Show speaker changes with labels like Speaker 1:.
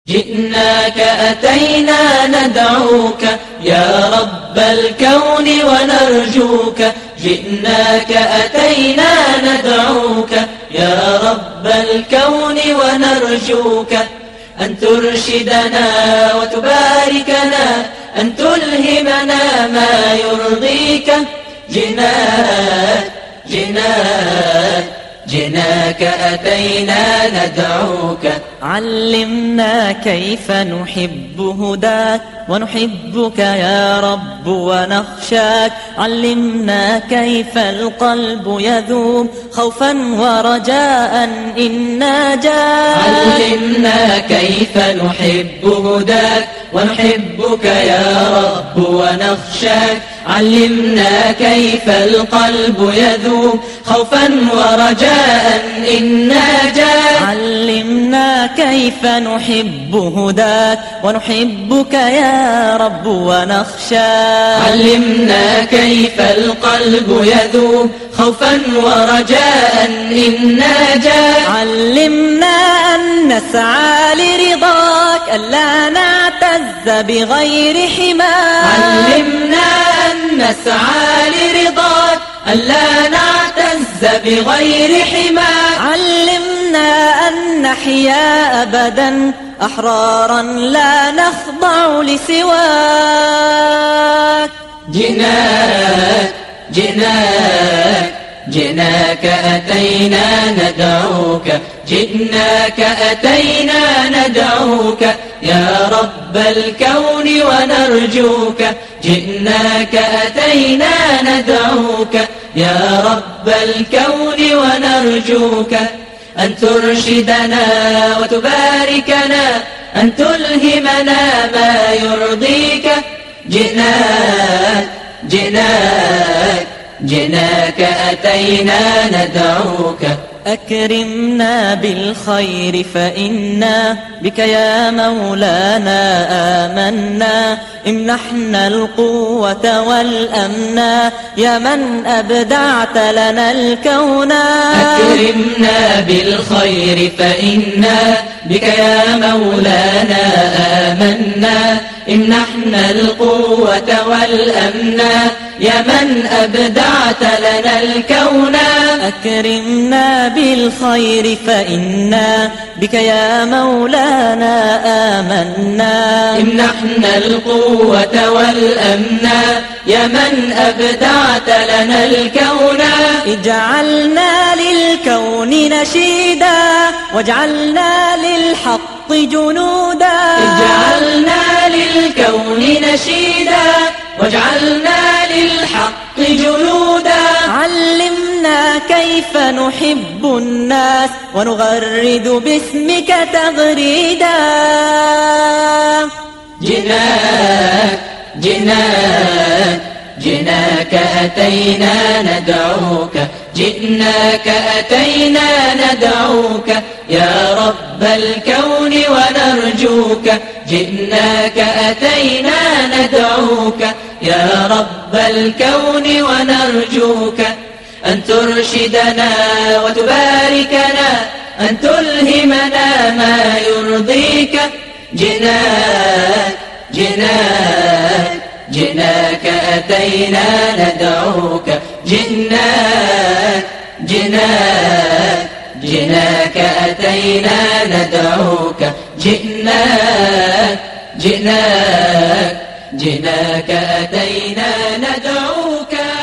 Speaker 1: جئناك أتينا ندعوك يا رب الكون ونرجوك، جئناك أتينا ندعوك يا رب الكون ونرجوك، أن ترشدنا وتباركنا، أن تلهمنا ما يرضيك. جئناك أتينا ندعوك.
Speaker 2: علمنا كيف نحب هداك ونحبك يا رب ونخشاك، علمنا كيف القلب يذوب خوفا ورجاء إن ناجاك.
Speaker 1: علمنا كيف نحب هداك ونحبك يا رب ونخشاك، علمنا كيف القلب يذوب خوفا ورجاء إن ناجاك.
Speaker 2: علمنا كيف نحب هداك ونحبك يا رب ونخشاك،
Speaker 1: علمنا كيف القلب يذوب خوفا ورجاء إن ناجاك.
Speaker 2: علمنا أن نسعى لرضاك ألا نعتز بغير حماك،
Speaker 1: علمنا أن نسعى لرضاك ألا نعتز بغير حماك.
Speaker 2: علمنا أن نحيا أبدا أحرارا لا نخضع لسواك.
Speaker 1: جئناك أتينا ندعوك، جئناك أتينا ندعوك يا رب الكون ونرجوك، جئناك أتينا ندعوك يا رب الكون ونرجوك، أن ترشدنا وتباركنا، أن تلهمنا ما يرضيك. جئناك أتينا ندعوك.
Speaker 2: أكرمنا بالخير فإنا بك يا مولانا آمنا، امنحنا القوة والأمنا يا من أبدعت لنا الكون.
Speaker 1: أكرمنا بالخير فإنا بك يا مولانا آمنا، امنحنا القوة والأمنا يا من أبدعت لنا الكون.
Speaker 2: أكرمنا بالخير فإنا بك يا مولانا آمنا،
Speaker 1: امنحنا القوة والأمنا يا من أبدعت لنا الكون.
Speaker 2: اجعلنا للكون نشيدا واجعلنا للحق جنودا،
Speaker 1: اجعلنا للكون نشيدا واجعلنا للحق جنودا.
Speaker 2: علمنا كيف نحب الناس ونغرد باسمك تغريدا.
Speaker 1: جئناك أتينا ندعوك، جئناك أتينا ندعوك يا رب الكون ونرجوك، جئناك أتينا ندعوك يا رب الكون ونرجوك، أن ترشدنا وتباركنا، أن تلهمنا ما يرضيك. جئناك أتينا ندعوك، جئناك أتينا ندعوك، جئناك أتينا ندعوك.